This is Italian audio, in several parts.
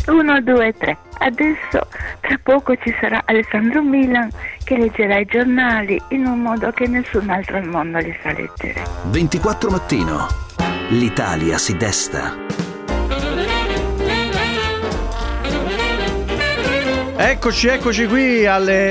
1, 2, 3. Adesso tra poco ci sarà Alessandro Milan che leggerà i giornali in un modo che nessun altro al mondo li sa leggere. 24 mattino. L'Italia si desta. Eccoci qui alle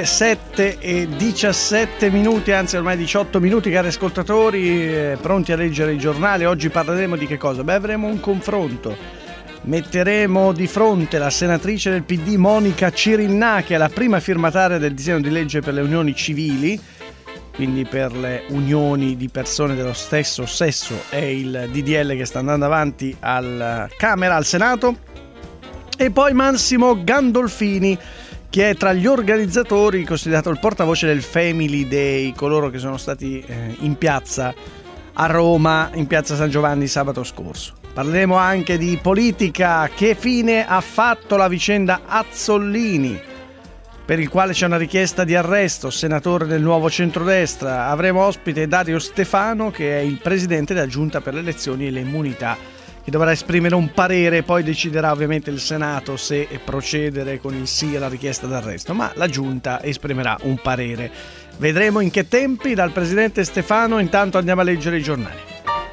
7:17, anzi ormai 18 minuti, cari ascoltatori, pronti a leggere i giornali. Oggi parleremo di che cosa? Avremo un confronto. Metteremo di fronte la senatrice del PD Monica Cirinnà, che è la prima firmataria del disegno di legge per le unioni civili, quindi per le unioni di persone dello stesso sesso, è il DDL che sta andando avanti alla Camera, al Senato. E poi Massimo Gandolfini, che è tra gli organizzatori, considerato il portavoce del Family Day, coloro che sono stati in piazza a Roma, in piazza San Giovanni sabato scorso. Parleremo anche di politica. Che fine ha fatto la vicenda Azzollini, per il quale c'è una richiesta di arresto, senatore del Nuovo Centrodestra. Avremo ospite Dario Stefano, che è il presidente della Giunta per le elezioni e le immunità, che dovrà esprimere un parere, poi deciderà ovviamente il Senato se procedere con il sì alla richiesta d'arresto, ma la Giunta esprimerà un parere. Vedremo in che tempi dal presidente Stefano. Intanto andiamo a leggere i giornali.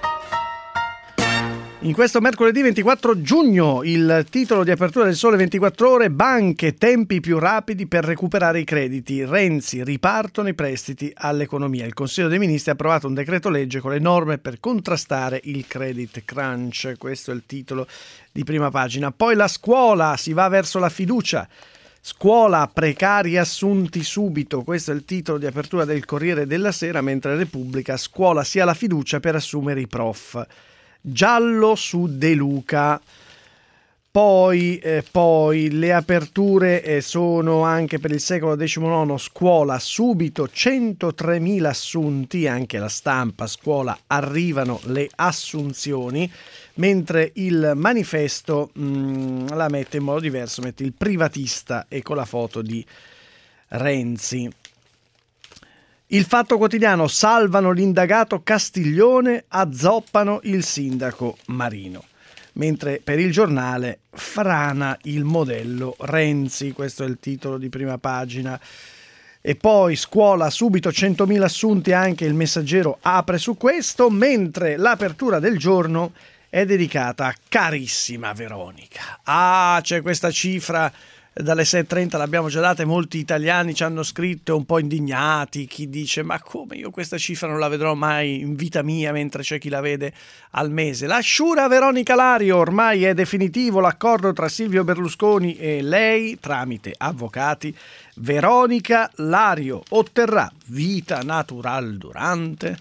In questo mercoledì 24 giugno il titolo di apertura del Sole 24 Ore: banche, tempi più rapidi per recuperare i crediti. Renzi, ripartono i prestiti all'economia. Il Consiglio dei Ministri ha approvato un decreto legge con le norme per contrastare il credit crunch. Questo è il titolo di prima pagina. Poi la scuola, si va verso la fiducia. Scuola, precari assunti subito. Questo è il titolo di apertura del Corriere della Sera, mentre Repubblica: scuola, sia la fiducia per assumere i prof. Giallo su De Luca. Poi le aperture sono anche per il secolo XIX. Scuola, subito 103.000 assunti. Anche La Stampa: scuola, arrivano le assunzioni. Mentre il Manifesto la mette in modo diverso, mette il privatista e con la foto di Renzi. Il Fatto Quotidiano: salvano l'indagato Castiglione, azzoppano il sindaco Marino. Mentre per il Giornale: frana il modello Renzi. Questo è il titolo di prima pagina. E poi scuola, subito 100.000 assunti, anche il Messaggero apre su questo, mentre l'apertura del giorno è dedicata a carissima Veronica. C'è questa cifra. Dalle 6:30 l'abbiamo già data e molti italiani ci hanno scritto un po' indignati. Chi dice: ma come, io questa cifra non la vedrò mai in vita mia, mentre c'è chi la vede al mese. La sciura Veronica Lario: ormai è definitivo l'accordo tra Silvio Berlusconi e lei tramite avvocati. Veronica Lario otterrà vita natural durante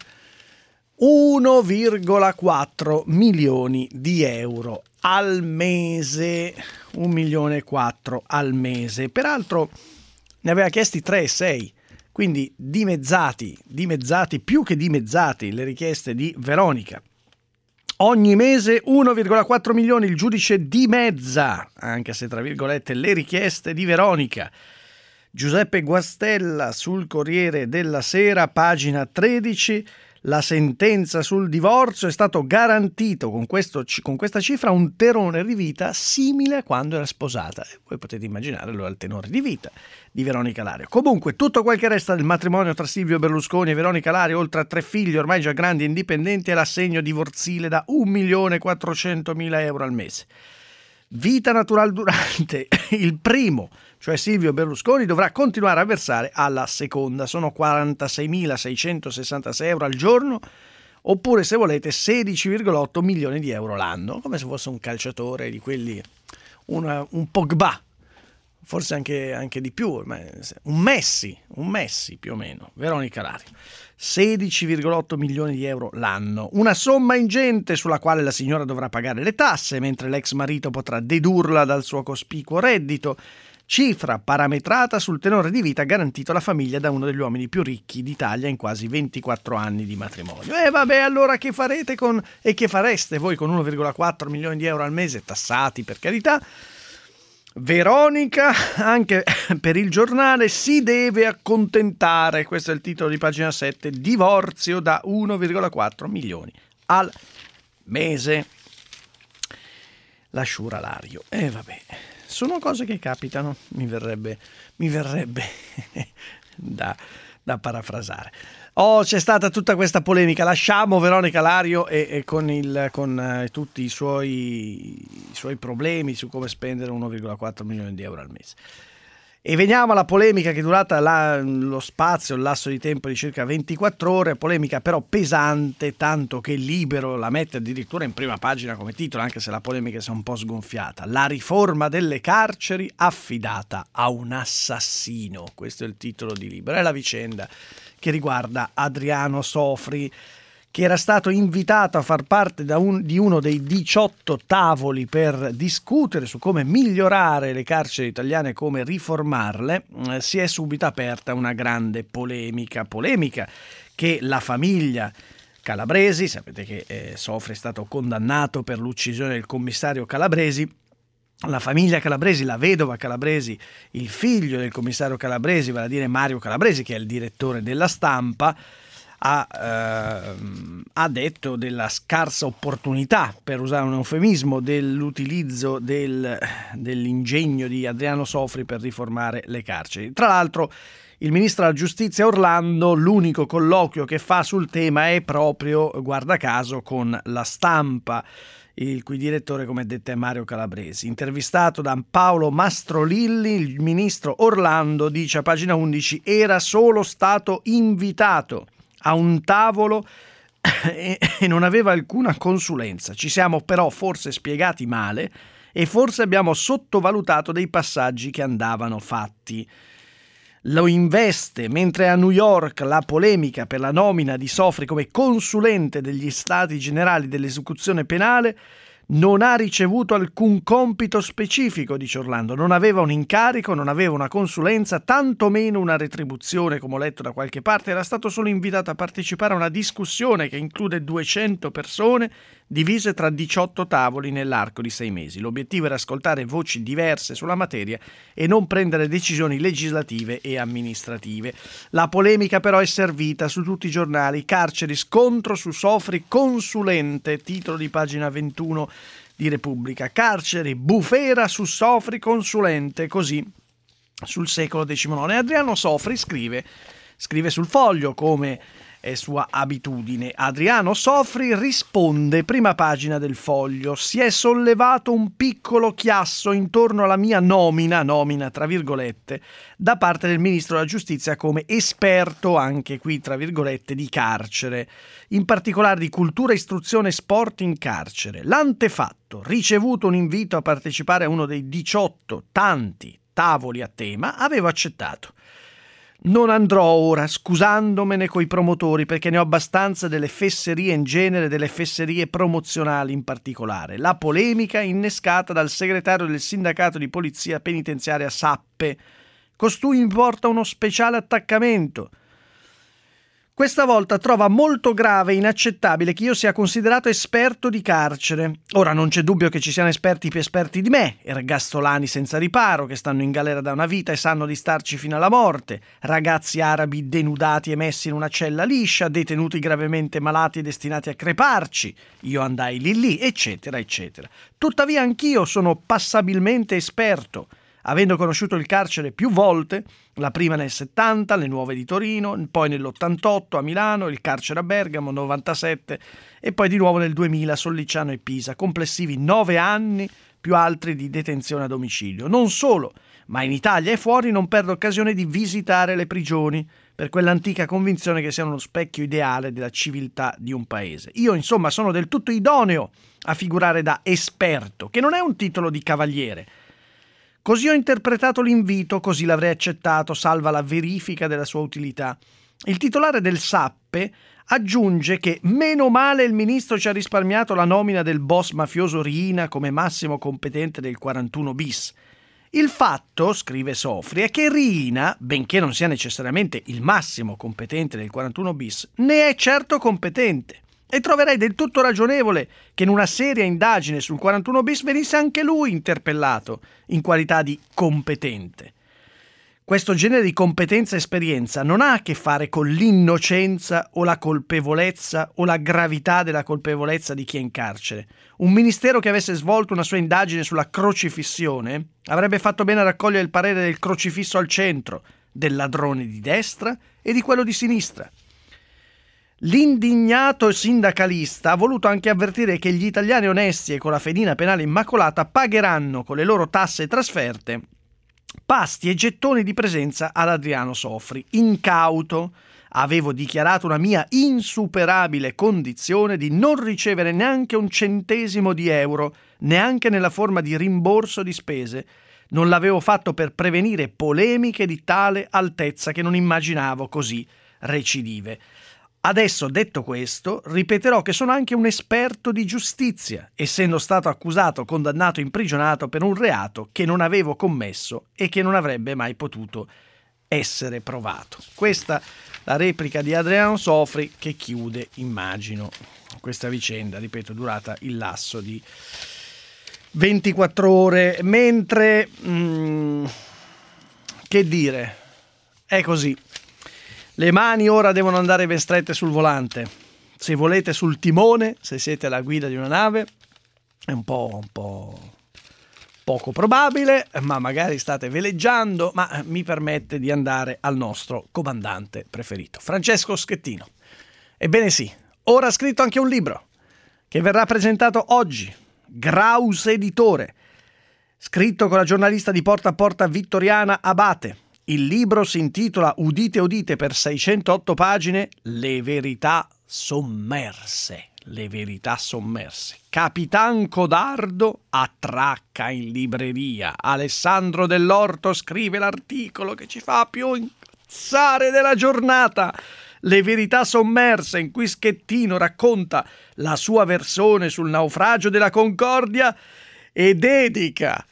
1,4 milioni di euro al mese. 1,4 milioni al mese. Peraltro ne aveva chiesti 3,6, quindi dimezzati, più che dimezzati le richieste di Veronica. Ogni mese 1,4 milioni, il giudice dimezza, anche se tra virgolette, le richieste di Veronica. Giuseppe Guastella sul Corriere della Sera, pagina 13. La sentenza sul divorzio: è stato garantito con questa cifra un tenore di vita simile a quando era sposata. E voi potete immaginare allora il tenore di vita di Veronica Lario. Comunque, tutto quel che resta del matrimonio tra Silvio Berlusconi e Veronica Lario, oltre a 3 figli ormai già grandi e indipendenti, è l'assegno divorzile da 1.400.000 euro al mese. Vita natural durante il primo, cioè Silvio Berlusconi, dovrà continuare a versare alla seconda. Sono 46.666 euro al giorno, oppure, se volete, 16,8 milioni di euro l'anno, come se fosse un calciatore di quelli, un Pogba, forse anche di più, un Messi più o meno. Veronica Lario, 16,8 milioni di euro l'anno, una somma ingente sulla quale la signora dovrà pagare le tasse, mentre l'ex marito potrà dedurla dal suo cospicuo reddito, cifra parametrata sul tenore di vita garantito alla famiglia da uno degli uomini più ricchi d'Italia in quasi 24 anni di matrimonio. E vabbè, allora che farete che fareste voi con 1,4 milioni di euro al mese, tassati per carità? Veronica, anche per il Giornale, si deve accontentare. Questo è il titolo di pagina 7: divorzio da 1,4 milioni al mese. La sciura Lario. Vabbè, sono cose che capitano, mi verrebbe da parafrasare. C'è stata tutta questa polemica, lasciamo Veronica Lario e con tutti i suoi problemi su come spendere 1,4 milioni di euro al mese. E veniamo alla polemica che è durata lo spazio, il lasso di tempo di circa 24 ore, polemica però pesante, tanto che Libero la mette addirittura in prima pagina come titolo, anche se la polemica si è un po' sgonfiata. La riforma delle carceri affidata a un assassino. Questo è il titolo di Libero. È la vicenda che riguarda Adriano Sofri, che era stato invitato a far parte di uno dei 18 tavoli per discutere su come migliorare le carceri italiane e come riformarle. Si è subito aperta una grande polemica che la famiglia Calabresi, sapete che Sofri è stato condannato per l'uccisione del commissario Calabresi. La famiglia Calabresi, la vedova Calabresi, il figlio del commissario Calabresi, vale a dire Mario Calabresi, che è il direttore della Stampa, ha detto della scarsa opportunità, per usare un eufemismo, dell'utilizzo dell'ingegno di Adriano Sofri per riformare le carceri. Tra l'altro il ministro della giustizia Orlando, l'unico colloquio che fa sul tema è proprio, guarda caso, con la Stampa, il cui direttore, come detto, è Mario Calabresi. Intervistato da Paolo Mastrolilli, il ministro Orlando dice a pagina 11: era solo stato invitato a un tavolo e non aveva alcuna consulenza. Ci siamo però forse spiegati male e forse abbiamo sottovalutato dei passaggi che andavano fatti. Lo investe mentre a New York la polemica per la nomina di Sofri come consulente degli Stati Generali dell'esecuzione penale. Non ha ricevuto alcun compito specifico, dice Orlando, non aveva un incarico, non aveva una consulenza, tantomeno una retribuzione, come ho letto da qualche parte. Era stato solo invitato a partecipare a una discussione che include 200 persone divise tra 18 tavoli nell'arco di 6 mesi. L'obiettivo era ascoltare voci diverse sulla materia e non prendere decisioni legislative e amministrative. La polemica però è servita su tutti i giornali. Carceri, scontro su Sofri, consulente, titolo di pagina 21 di Repubblica. Carceri, bufera su Sofri, consulente, così sul Secolo XIX. Adriano Sofri scrive sul Foglio, come è sua abitudine. Adriano Sofri risponde, prima pagina del Foglio: si è sollevato un piccolo chiasso intorno alla mia nomina tra virgolette, da parte del ministro della giustizia come esperto, anche qui tra virgolette, di carcere, in particolare di cultura, istruzione e sport in carcere. L'antefatto, ricevuto un invito a partecipare a uno dei 18 tanti tavoli a tema, avevo accettato. Non andrò ora, scusandomene coi promotori, perché ne ho abbastanza delle fesserie in genere, delle fesserie promozionali in particolare. La polemica innescata dal segretario del sindacato di polizia penitenziaria Sappe. Costui mi porta uno speciale attaccamento. Questa volta trova molto grave e inaccettabile che io sia considerato esperto di carcere. Ora non c'è dubbio che ci siano esperti più esperti di me, ergastolani senza riparo che stanno in galera da una vita e sanno di starci fino alla morte, ragazzi arabi denudati e messi in una cella liscia, detenuti gravemente malati e destinati a creparci. Io andai lì, eccetera, eccetera. Tuttavia anch'io sono passabilmente esperto, avendo conosciuto il carcere più volte, la prima nel 70, le nuove di Torino, poi nell'88 a Milano, il carcere a Bergamo, 97 e poi di nuovo nel 2000 Sollicciano e Pisa, complessivi 9 anni più altri di detenzione a domicilio. Non solo, ma in Italia e fuori non perdo occasione di visitare le prigioni, per quell'antica convinzione che siano uno specchio ideale della civiltà di un paese. Io, insomma, sono del tutto idoneo a figurare da esperto, che non è un titolo di cavaliere. Così ho interpretato l'invito, così l'avrei accettato, salva la verifica della sua utilità. Il titolare del Sappe aggiunge che meno male il ministro ci ha risparmiato la nomina del boss mafioso Riina come massimo competente del 41 bis. Il fatto, scrive Sofri, è che Riina, benché non sia necessariamente il massimo competente del 41 bis, ne è certo competente. E troverei del tutto ragionevole che in una seria indagine sul 41 bis venisse anche lui interpellato in qualità di competente. Questo genere di competenza e esperienza non ha a che fare con l'innocenza o la colpevolezza o la gravità della colpevolezza di chi è in carcere. Un ministero che avesse svolto una sua indagine sulla crocifissione avrebbe fatto bene a raccogliere il parere del crocifisso al centro, del ladrone di destra e di quello di sinistra. L'indignato sindacalista ha voluto anche avvertire che gli italiani onesti e con la fedina penale immacolata pagheranno con le loro tasse e trasferte pasti e gettoni di presenza ad Adriano Sofri. Incauto, avevo dichiarato una mia insuperabile condizione di non ricevere neanche un centesimo di euro, neanche nella forma di rimborso di spese. Non l'avevo fatto per prevenire polemiche di tale altezza che non immaginavo così recidive. Adesso, detto questo, ripeterò che sono anche un esperto di giustizia, essendo stato accusato, condannato, imprigionato per un reato che non avevo commesso e che non avrebbe mai potuto essere provato. Questa la replica di Adriano Sofri che chiude, immagino, questa vicenda, ripeto, durata il lasso di 24 ore, mentre, che dire, è così. Le mani ora devono andare ben strette sul volante. Se volete sul timone, se siete alla guida di una nave, è un po' poco probabile, ma magari state veleggiando, ma mi permette di andare al nostro comandante preferito, Francesco Schettino. Ebbene sì, ora ha scritto anche un libro che verrà presentato oggi, Graus Editore, scritto con la giornalista di Porta a Porta Vittoriana Abate. Il libro si intitola, udite udite, per 608 pagine, Le verità sommerse. Le verità sommerse. Capitan Codardo attracca in libreria. Alessandro Dell'Orto scrive l'articolo che ci fa più incazzare della giornata. Le verità sommerse, in cui Schettino racconta la sua versione sul naufragio della Concordia e dedica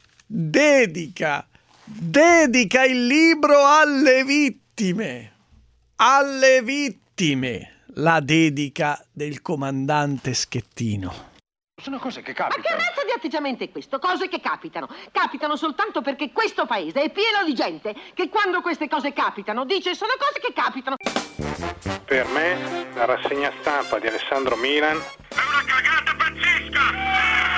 il libro alle vittime. Alle vittime. La dedica del comandante Schettino. Sono cose che capitano. Ma che razza di atteggiamento è questo? Cose che capitano. Capitano soltanto perché questo paese è pieno di gente che quando queste cose capitano dice sono cose che capitano. Per me la rassegna stampa di Alessandro Milan è una cagata pazzesca.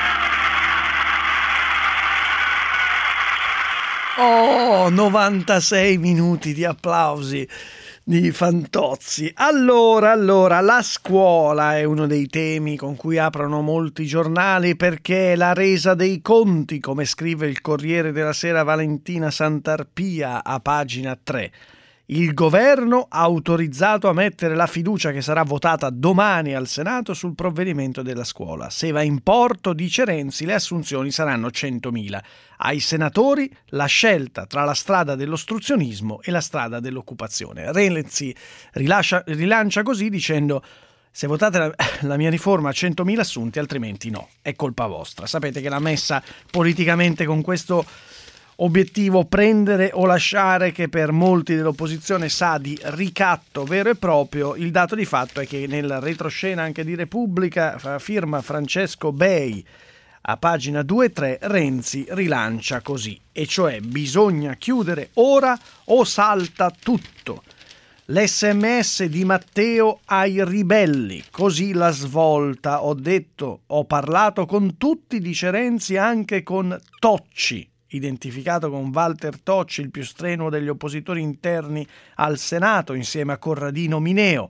Oh, 96 minuti di applausi di Fantozzi. Allora, la scuola è uno dei temi con cui aprono molti giornali perché è la resa dei conti, come scrive il Corriere della Sera Valentina Santarpia a pagina 3. Il governo ha autorizzato a mettere la fiducia che sarà votata domani al Senato sul provvedimento della scuola. Se va in porto, dice Renzi, le assunzioni saranno 100.000. Ai senatori la scelta tra la strada dell'ostruzionismo e la strada dell'occupazione. Renzi rilancia così dicendo: se votate la mia riforma a 100.000 assunti, altrimenti no, è colpa vostra. Sapete che l'ha messa politicamente con questo obiettivo prendere o lasciare, che per molti dell'opposizione sa di ricatto vero e proprio. Il dato di fatto è che nel retroscena anche di Repubblica, firma Francesco Bei, a pagina 2 e 3, Renzi rilancia così, e cioè bisogna chiudere ora o salta tutto. L'SMS di Matteo ai ribelli, così la svolta, ho parlato con tutti, dice Renzi, anche con Tocci, identificato con Walter Tocci, il più strenuo degli oppositori interni al Senato, insieme a Corradino Mineo.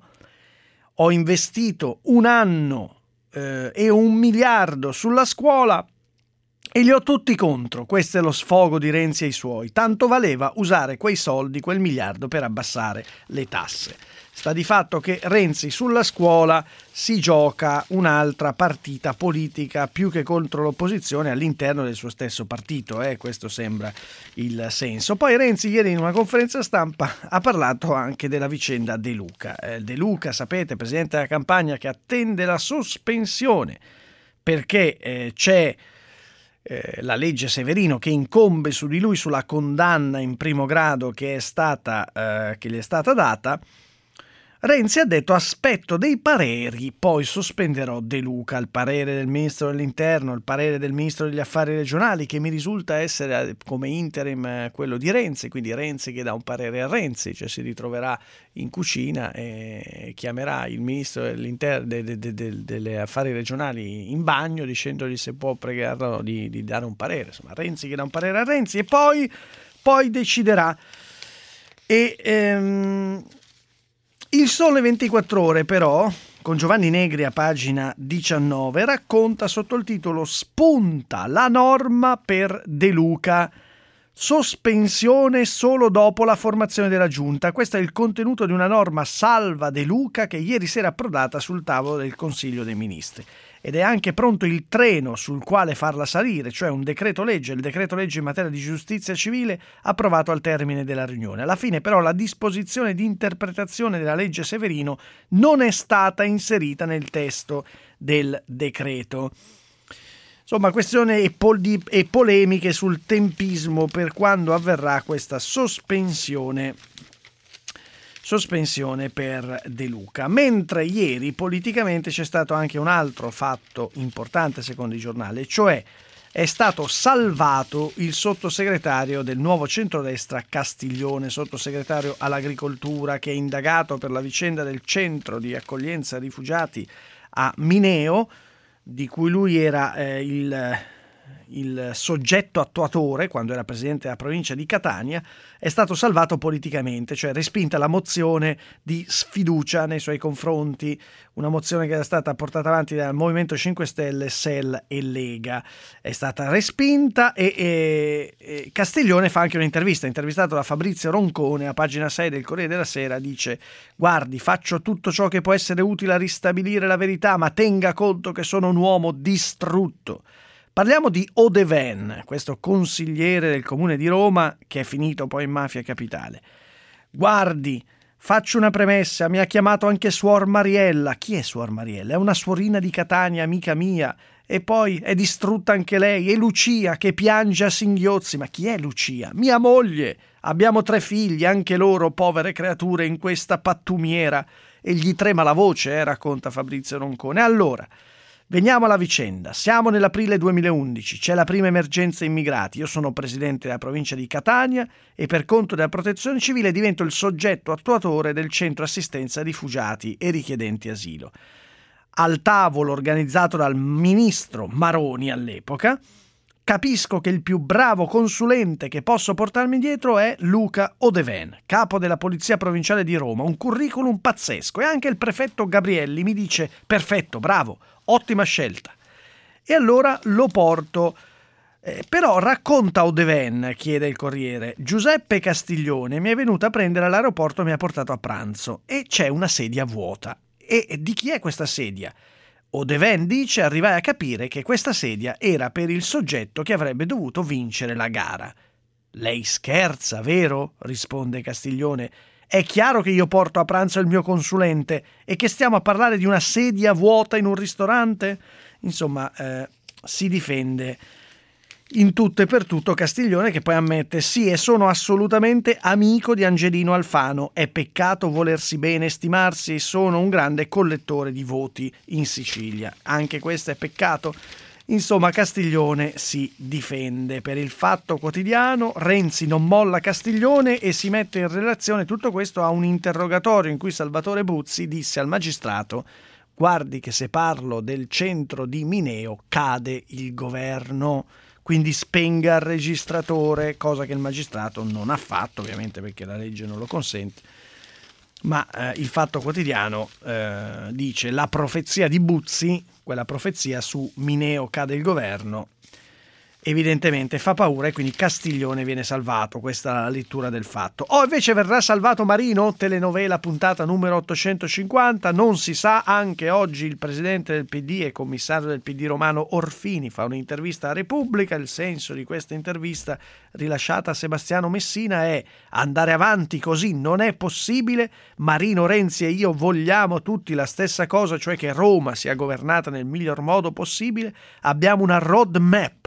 Ho investito 1 anno e 1 miliardo sulla scuola e li ho tutti contro. Questo è lo sfogo di Renzi ai suoi. Tanto valeva usare quei soldi, quel miliardo, per abbassare le tasse. Sta di fatto che Renzi sulla scuola si gioca un'altra partita politica più che contro l'opposizione all'interno del suo stesso partito, questo sembra il senso. Poi Renzi ieri in una conferenza stampa ha parlato anche della vicenda De Luca. De Luca, sapete, presidente della Campania, che attende la sospensione perché c'è la legge Severino che incombe su di lui, sulla condanna in primo grado che gli è stata data. Renzi ha detto aspetto dei pareri, poi sospenderò De Luca. Il parere del ministro dell'interno, il parere del ministro degli affari regionali, che mi risulta essere come interim quello di Renzi, quindi Renzi che dà un parere a Renzi, cioè si ritroverà in cucina e chiamerà il ministro degli affari regionali in bagno dicendogli se può pregarlo di dare un parere. Insomma, Renzi che dà un parere a Renzi e poi deciderà. Il Sole 24 Ore però, con Giovanni Negri a pagina 19, racconta sotto il titolo "Spunta la norma per De Luca, sospensione solo dopo la formazione della giunta". Questo è il contenuto di una norma salva De Luca che ieri sera è approdata sul tavolo del Consiglio dei Ministri. Ed è anche pronto il treno sul quale farla salire, cioè un decreto legge, il decreto legge in materia di giustizia civile approvato al termine della riunione. Alla fine però la disposizione di interpretazione della legge Severino non è stata inserita nel testo del decreto. Insomma, questione e polemiche sul tempismo per quando avverrà questa sospensione per De Luca. Mentre ieri politicamente c'è stato anche un altro fatto importante secondo il giornale, cioè è stato salvato il sottosegretario del nuovo centrodestra Castiglione, sottosegretario all'agricoltura, che è indagato per la vicenda del centro di accoglienza rifugiati a Mineo, di cui lui era il soggetto attuatore quando era presidente della provincia di Catania. È stato salvato politicamente, cioè respinta la mozione di sfiducia nei suoi confronti, una mozione che era stata portata avanti dal Movimento 5 Stelle, SEL e Lega. È stata respinta e Castiglione fa anche un'intervista, intervistato da Fabrizio Roncone a pagina 6 del Corriere della Sera, dice: "Guardi, faccio tutto ciò che può essere utile a ristabilire la verità, ma tenga conto che sono un uomo distrutto". Parliamo di Odeven, questo consigliere del comune di Roma che è finito poi in mafia capitale. "Guardi, faccio una premessa, mi ha chiamato anche Suor Mariella". Chi è Suor Mariella? È una suorina di Catania, amica mia. E poi è distrutta anche lei. E Lucia che piange a singhiozzi. Ma chi è Lucia? Mia moglie. Abbiamo 3 figli, anche loro povere creature in questa pattumiera. E gli trema la voce, racconta Fabrizio Roncone. Allora, veniamo alla vicenda. Siamo nell'aprile 2011, c'è la prima emergenza immigrati. Io sono presidente della provincia di Catania e per conto della protezione civile divento il soggetto attuatore del centro assistenza rifugiati e richiedenti asilo. Al tavolo organizzato dal ministro Maroni all'epoca, capisco che il più bravo consulente che posso portarmi dietro è Luca Odeven, capo della Polizia Provinciale di Roma, un curriculum pazzesco, e anche il prefetto Gabrielli mi dice: perfetto, bravo, ottima scelta. E allora lo porto. Però racconta Odeven, chiede il Corriere, Giuseppe Castiglione mi è venuto a prendere all'aeroporto e mi ha portato a pranzo e c'è una sedia vuota. E di chi è questa sedia? Odeven dice: arrivai a capire che questa sedia era per il soggetto che avrebbe dovuto vincere la gara. Lei scherza, vero? Risponde Castiglione. È chiaro che io porto a pranzo il mio consulente e che stiamo a parlare di una sedia vuota in un ristorante? Insomma, si difende in tutto e per tutto Castiglione, che poi ammette: sì, e sono assolutamente amico di Angelino Alfano, è peccato volersi bene e stimarsi, sono un grande collettore di voti in Sicilia. Anche questo è peccato. Insomma, Castiglione si difende. Per il Fatto Quotidiano, Renzi non molla Castiglione e si mette in relazione tutto questo a un interrogatorio in cui Salvatore Buzzi disse al magistrato: guardi che se parlo del centro di Mineo cade il governo, quindi spenga il registratore, cosa che il magistrato non ha fatto, ovviamente perché la legge non lo consente. Ma il Fatto Quotidiano dice: la profezia di Buzzi, quella profezia su Mineo cade il governo, evidentemente fa paura e quindi Castiglione viene salvato. Questa è la lettura del Fatto. Invece verrà salvato Marino? Telenovela puntata numero 850, non si sa. Anche oggi il presidente del PD e commissario del PD romano Orfini fa un'intervista a Repubblica. Il senso di questa intervista rilasciata a Sebastiano Messina è: andare avanti così non è possibile, Marino, Renzi e io vogliamo tutti la stessa cosa, cioè che Roma sia governata nel miglior modo possibile, abbiamo una road map.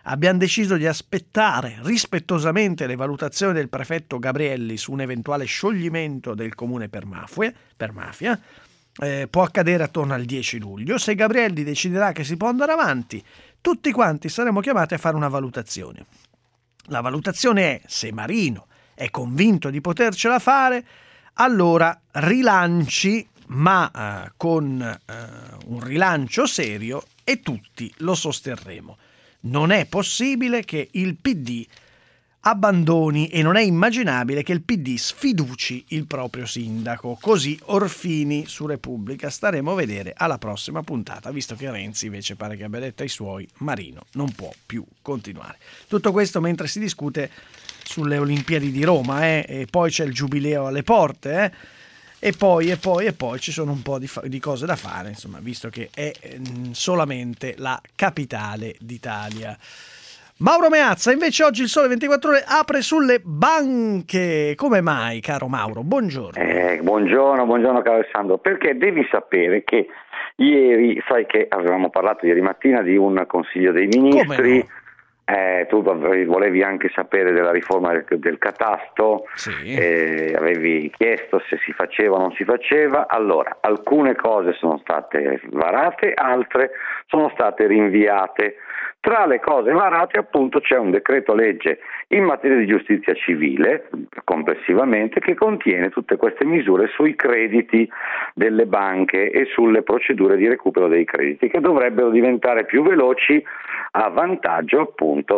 Abbiamo deciso di aspettare rispettosamente le valutazioni del prefetto Gabrielli su un eventuale scioglimento del comune per mafia. Può accadere attorno al 10 luglio. Se Gabrielli deciderà che si può andare avanti, tutti quanti saremo chiamati a fare una valutazione. La valutazione è: se Marino è convinto di potercela fare, allora rilanci, ma con un rilancio serio, e tutti lo sosterremo. Non è possibile che il PD abbandoni, e non è immaginabile che il PD sfiduci il proprio sindaco. Così Orfini su Repubblica. Staremo a vedere alla prossima puntata, visto che Renzi invece pare che abbia detto ai suoi: Marino non può più continuare. Tutto questo mentre si discute sulle Olimpiadi di Roma, e poi c'è il Giubileo alle porte, e poi ci sono un po' di cose da fare, insomma, visto che è solamente la capitale d'Italia. Mauro Meazza, invece oggi il Sole 24 Ore apre sulle banche. Come mai, caro Mauro? Buongiorno. Buongiorno caro Alessandro, perché devi sapere che ieri, sai che avevamo parlato ieri mattina di un Consiglio dei Ministri. Come no? Tu volevi anche sapere della riforma del catasto, sì. Avevi chiesto se si faceva o non si faceva. Allora, alcune cose sono state varate, altre sono state rinviate. Tra le cose varate, appunto, c'è un decreto legge in materia di giustizia civile, complessivamente, che contiene tutte queste misure sui crediti delle banche e sulle procedure di recupero dei crediti, che dovrebbero diventare più veloci a vantaggio, appunto,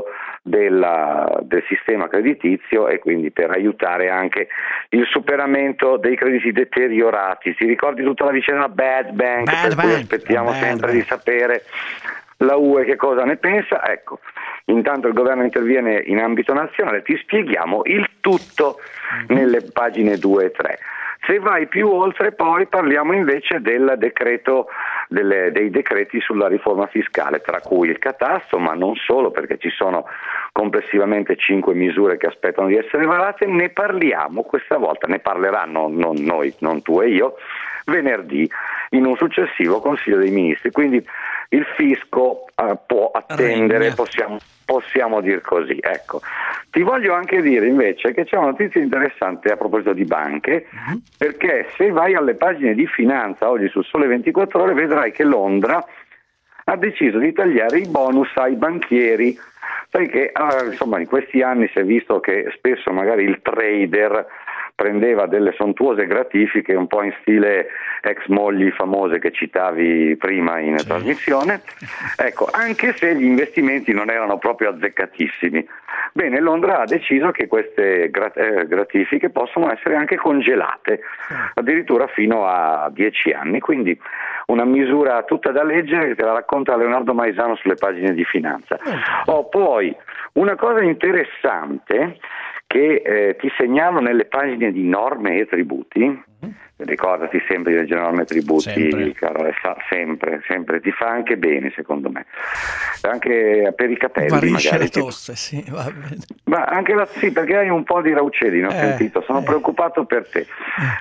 del sistema creditizio, e quindi per aiutare anche il superamento dei crediti deteriorati. Si ricordi tutta la vicenda Bad Bank, per cui aspettiamo sempre di sapere la UE che cosa ne pensa. Ecco, intanto il governo interviene in ambito nazionale, ti spieghiamo il tutto nelle pagine 2 e 3. Se vai più oltre, poi parliamo invece del decreto, dei decreti sulla riforma fiscale, tra cui il catasto, ma non solo, perché ci sono complessivamente 5 misure che aspettano di essere varate. Ne parliamo questa volta, ne parleranno non noi, non tu e io, venerdì in un successivo Consiglio dei Ministri. Quindi il fisco può attendere, possiamo dir così. Ecco, ti voglio anche dire invece che c'è una notizia interessante a proposito di banche, perché se vai alle pagine di finanza oggi sul Sole 24 Ore vedrai che Londra ha deciso di tagliare i bonus ai banchieri. Sai che insomma in questi anni si è visto che spesso magari il trader prendeva delle sontuose gratifiche, un po' in stile ex mogli famose che citavi prima in trasmissione, ecco, anche se gli investimenti non erano proprio azzeccatissimi. Bene, Londra ha deciso che queste gratifiche possono essere anche congelate, addirittura fino a 10 anni, quindi una misura tutta da leggere, che te la racconta Leonardo Maisano sulle pagine di finanza. Poi una cosa interessante che ti segnalo nelle pagine di norme e tributi. Ricordati sempre di leggere norme e tributi, caro, sempre, ti fa anche bene, secondo me, anche per i capelli. Varisce magari le tosse, sì, va bene. Ma anche sì, perché hai un po' di raucedine, ho sentito, sono preoccupato per te.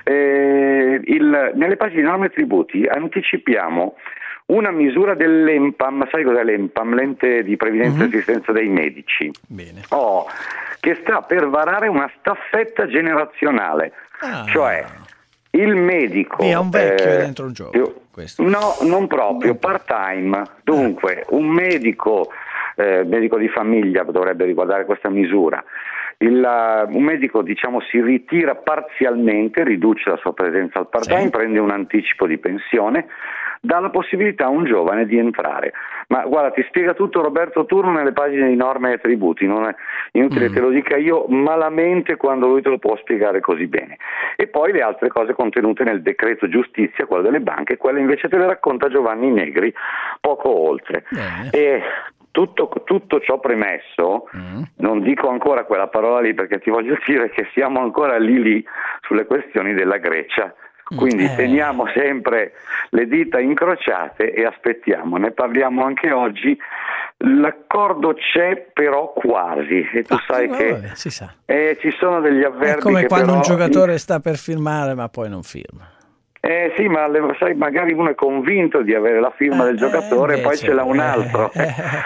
Nelle pagine di norme e tributi anticipiamo una misura dell'ENPAM. Sai cos'è l'ENPAM? L'ente di previdenza e assistenza dei medici. Bene. Che sta per varare una staffetta generazionale, cioè il medico è un vecchio dentro un gioco. No, non proprio, part-time. Dunque, un medico di famiglia dovrebbe riguardare questa misura. Un medico, diciamo, si ritira parzialmente, riduce la sua presenza al part-time, prende un anticipo di pensione, dà la possibilità a un giovane di entrare. Ma guarda, ti spiega tutto Roberto Turno nelle pagine di norme e tributi, non è inutile te lo dica io malamente quando lui te lo può spiegare così bene. E poi le altre cose contenute nel decreto giustizia, quello delle banche, quelle invece te le racconta Giovanni Negri poco oltre. E tutto ciò premesso, non dico ancora quella parola lì, perché ti voglio dire che siamo ancora lì sulle questioni della Grecia. Quindi teniamo sempre le dita incrociate e aspettiamo, ne parliamo anche oggi. L'accordo c'è, però quasi, e tu sai che si sa. Ci sono degli avverbi. È come che quando però un giocatore sta per firmare ma poi non firma. Sì, ma sai, magari uno è convinto di avere la firma del giocatore e poi ce l'ha un altro.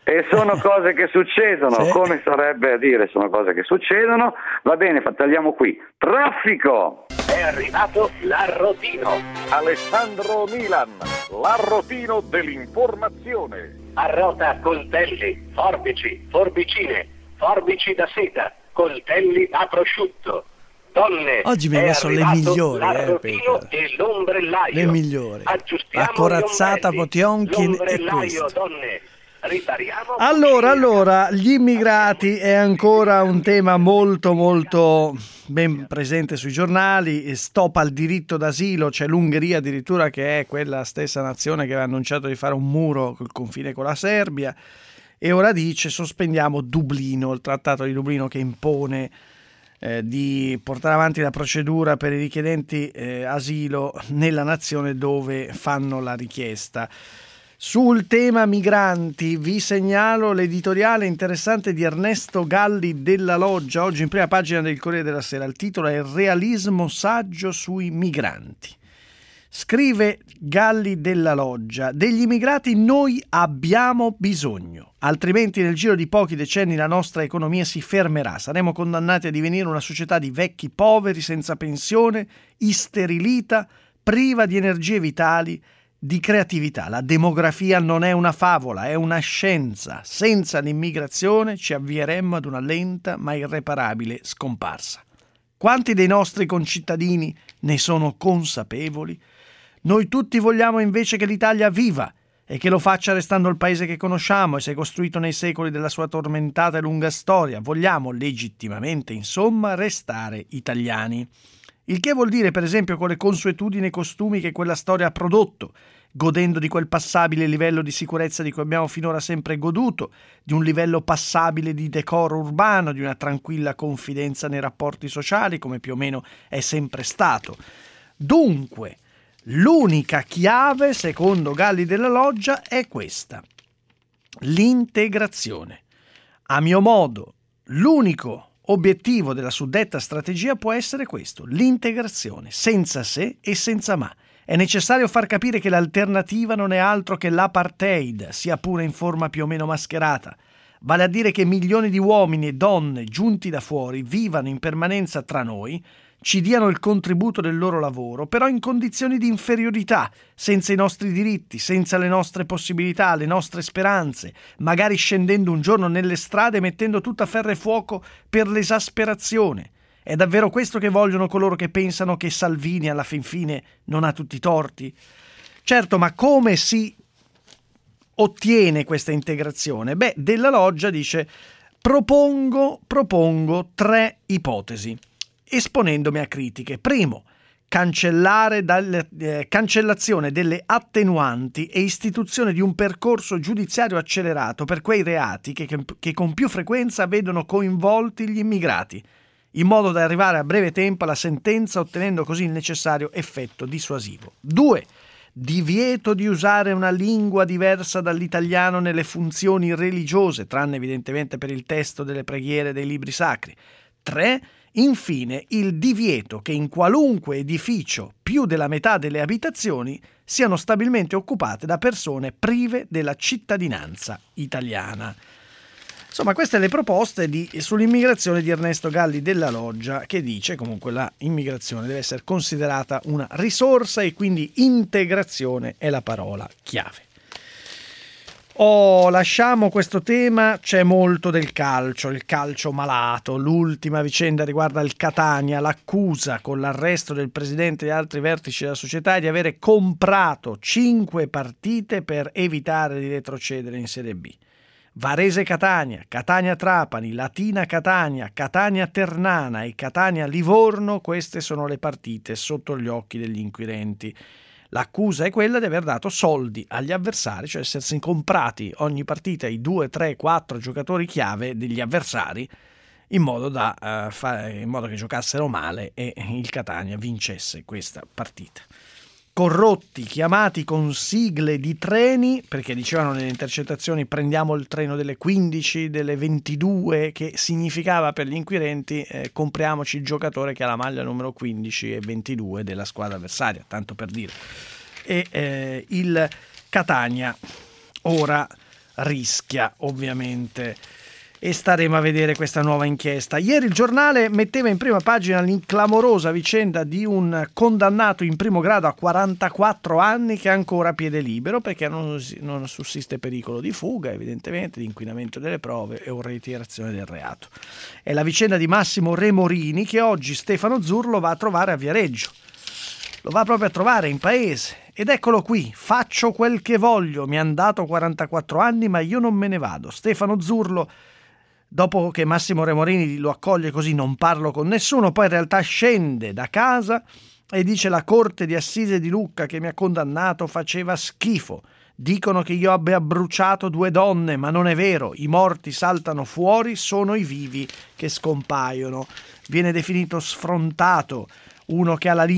E sono cose che succedono, Sì. come sarebbe a dire, sono cose che succedono. Va bene, tagliamo qui. Traffico! È arrivato l'arrotino. Alessandro Milan, l'arrotino dell'informazione. Arrota coltelli, forbici, forbicine, forbici da seta, coltelli a prosciutto. Donne, Oggi mi hai è messo le arrivato migliori, l'arrotino Peter. e l'ombrellaio. Le migliori. Aggiustiamo La corazzata gli ombrelli. Potionkin e L'ombrello, questo. donne. Ripariamo. Allora, gli immigrati è ancora un tema molto molto ben presente sui giornali. Stop al diritto d'asilo, c'è l'Ungheria addirittura, che è quella stessa nazione che aveva annunciato di fare un muro col confine con la Serbia, e ora dice sospendiamo Dublino, il trattato di Dublino che impone di portare avanti la procedura per i richiedenti asilo nella nazione dove fanno la richiesta. Sul tema migranti vi segnalo l'editoriale interessante di Ernesto Galli della Loggia, oggi in prima pagina del Corriere della Sera. Il titolo è Realismo saggio sui migranti. Scrive Galli della Loggia: degli immigrati noi abbiamo bisogno, altrimenti nel giro di pochi decenni la nostra economia si fermerà. Saremo condannati a divenire una società di vecchi poveri, senza pensione, isterilita, priva di energie vitali, di creatività. La demografia non è una favola, è una scienza. Senza l'immigrazione ci avvieremmo ad una lenta ma irreparabile scomparsa. Quanti dei nostri concittadini ne sono consapevoli? Noi tutti vogliamo invece che l'Italia viva e che lo faccia restando il paese che conosciamo e si è costruito nei secoli della sua tormentata e lunga storia. Vogliamo legittimamente, insomma, restare italiani. Il che vuol dire, per esempio, con le consuetudini e costumi che quella storia ha prodotto, godendo di quel passabile livello di sicurezza di cui abbiamo finora sempre goduto, di un livello passabile di decoro urbano, di una tranquilla confidenza nei rapporti sociali, come più o meno è sempre stato. Dunque, l'unica chiave, secondo Galli della Loggia, è questa: l'integrazione. A mio modo, l'unico obiettivo della suddetta strategia può essere questo: l'integrazione, senza se e senza ma. È necessario far capire che l'alternativa non è altro che l'apartheid, sia pure in forma più o meno mascherata. Vale a dire che milioni di uomini e donne giunti da fuori vivano in permanenza tra noi, ci diano il contributo del loro lavoro, però in condizioni di inferiorità, senza i nostri diritti, senza le nostre possibilità, le nostre speranze, magari scendendo un giorno nelle strade e mettendo tutto a ferro e fuoco per l'esasperazione. È davvero questo che vogliono coloro che pensano che Salvini alla fin fine non ha tutti i torti? Certo, ma come si ottiene questa integrazione? Beh, Della Loggia dice: propongo 3 ipotesi, esponendomi a critiche. Primo, cancellazione delle attenuanti e istituzione di un percorso giudiziario accelerato per quei reati che con più frequenza vedono coinvolti gli immigrati, in modo da arrivare a breve tempo alla sentenza, ottenendo così il necessario effetto dissuasivo. 2. Divieto di usare una lingua diversa dall'italiano nelle funzioni religiose, tranne evidentemente per il testo delle preghiere dei libri sacri. 3. Infine, il divieto che in qualunque edificio più della metà delle abitazioni siano stabilmente occupate da persone prive della cittadinanza italiana. Insomma, queste le proposte sull'immigrazione di Ernesto Galli della Loggia, che dice comunque la immigrazione deve essere considerata una risorsa e quindi integrazione è la parola chiave. Lasciamo questo tema, c'è molto del calcio, il calcio malato. L'ultima vicenda riguarda il Catania, l'accusa con l'arresto del presidente e altri vertici della società di avere comprato 5 partite per evitare di retrocedere in Serie B. Varese Catania, Catania Trapani, Latina Catania, Catania Ternana e Catania Livorno, queste sono le partite sotto gli occhi degli inquirenti. L'accusa è quella di aver dato soldi agli avversari, cioè essersi comprati ogni partita i 2, 3, 4 giocatori chiave degli avversari in modo che giocassero male e il Catania vincesse questa partita. Corrotti, chiamati con sigle di treni, perché dicevano nelle intercettazioni prendiamo il treno delle 15, delle 22, che significava per gli inquirenti compriamoci il giocatore che ha la maglia numero 15 e 22 della squadra avversaria, tanto per dire. E il Catania ora rischia ovviamente. E staremo a vedere questa nuova inchiesta. Ieri il giornale metteva in prima pagina l'inclamorosa vicenda di un condannato in primo grado a 44 anni che è ancora a piede libero perché non sussiste pericolo di fuga, evidentemente, di inquinamento delle prove o reiterazione del reato. È la vicenda di Massimo Remorini che oggi Stefano Zurlo va a trovare a Viareggio. Lo va proprio a trovare in paese. Ed eccolo qui, faccio quel che voglio, mi han dato 44 anni ma io non me ne vado. Stefano Zurlo, dopo che Massimo Remorini lo accoglie così, non parlo con nessuno, poi in realtà scende da casa e dice: la corte di assise di Lucca che mi ha condannato faceva schifo. Dicono che io abbia bruciato 2 donne, ma non è vero. I morti saltano fuori, sono i vivi che scompaiono. Viene definito sfrontato, uno che ha la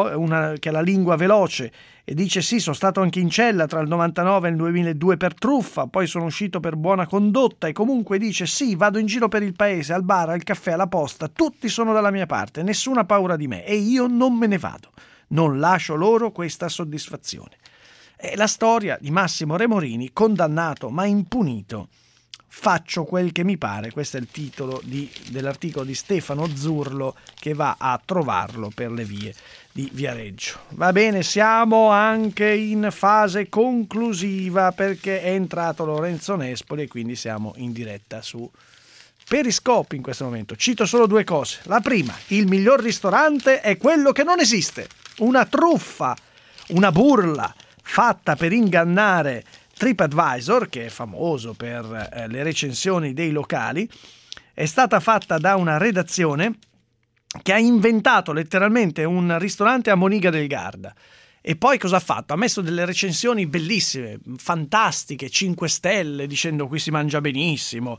lingua veloce, e dice: sì, sono stato anche in cella tra il 99 e il 2002 per truffa, poi sono uscito per buona condotta, e comunque dice: sì, vado in giro per il paese, al bar, al caffè, alla posta, tutti sono dalla mia parte, nessuna paura di me e io non me ne vado, non lascio loro questa soddisfazione. È la storia di Massimo Remorini, condannato ma impunito. Faccio quel che mi pare, questo è il titolo dell'articolo di Stefano Zurlo che va a trovarlo per le vie di Viareggio. Va bene, siamo anche in fase conclusiva perché è entrato Lorenzo Nespoli e quindi siamo in diretta su Periscope in questo momento. Cito solo 2 cose. La prima: il miglior ristorante è quello che non esiste. Una truffa, una burla fatta per ingannare TripAdvisor, che è famoso per le recensioni dei locali, è stata fatta da una redazione che ha inventato letteralmente un ristorante a Moniga del Garda. E poi cosa ha fatto? Ha messo delle recensioni bellissime, fantastiche, 5 stelle, dicendo qui si mangia benissimo,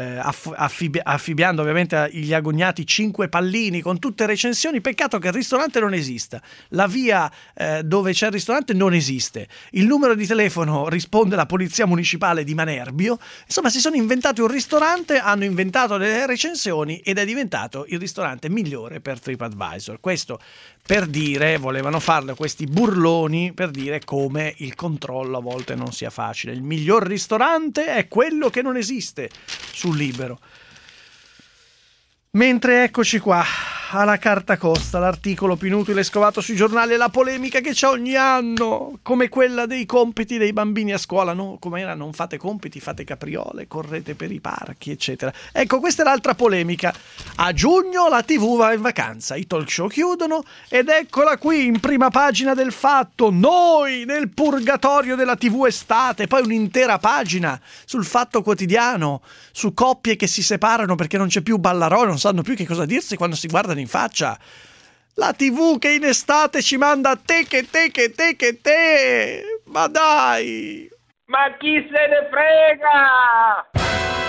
affibbiando ovviamente gli agognati 5 pallini con tutte recensioni. Peccato che il ristorante non esista, la via dove c'è il ristorante non esiste, il numero di telefono risponde la polizia municipale di Manerbio. Insomma, si sono inventati un ristorante, hanno inventato delle recensioni ed è diventato il ristorante migliore per TripAdvisor. Questo per dire, volevano farlo questi burloni per dire come il controllo a volte non sia facile. Il miglior ristorante è quello che non esiste sul Libero. Mentre eccoci qua, alla carta costa, l'articolo più inutile scovato sui giornali, la polemica che c'è ogni anno, come quella dei compiti dei bambini a scuola, no? Come era? Non fate compiti, fate capriole, correte per i parchi, eccetera. Ecco, questa è l'altra polemica. A giugno la TV va in vacanza, i talk show chiudono ed eccola qui in prima pagina del Fatto, noi nel purgatorio della TV estate, poi un'intera pagina sul Fatto Quotidiano, su coppie che si separano perché non c'è più Ballarò, non sanno più che cosa dirsi quando si guardano in faccia. La TV che in estate ci manda te. Ma dai! Ma chi se ne frega?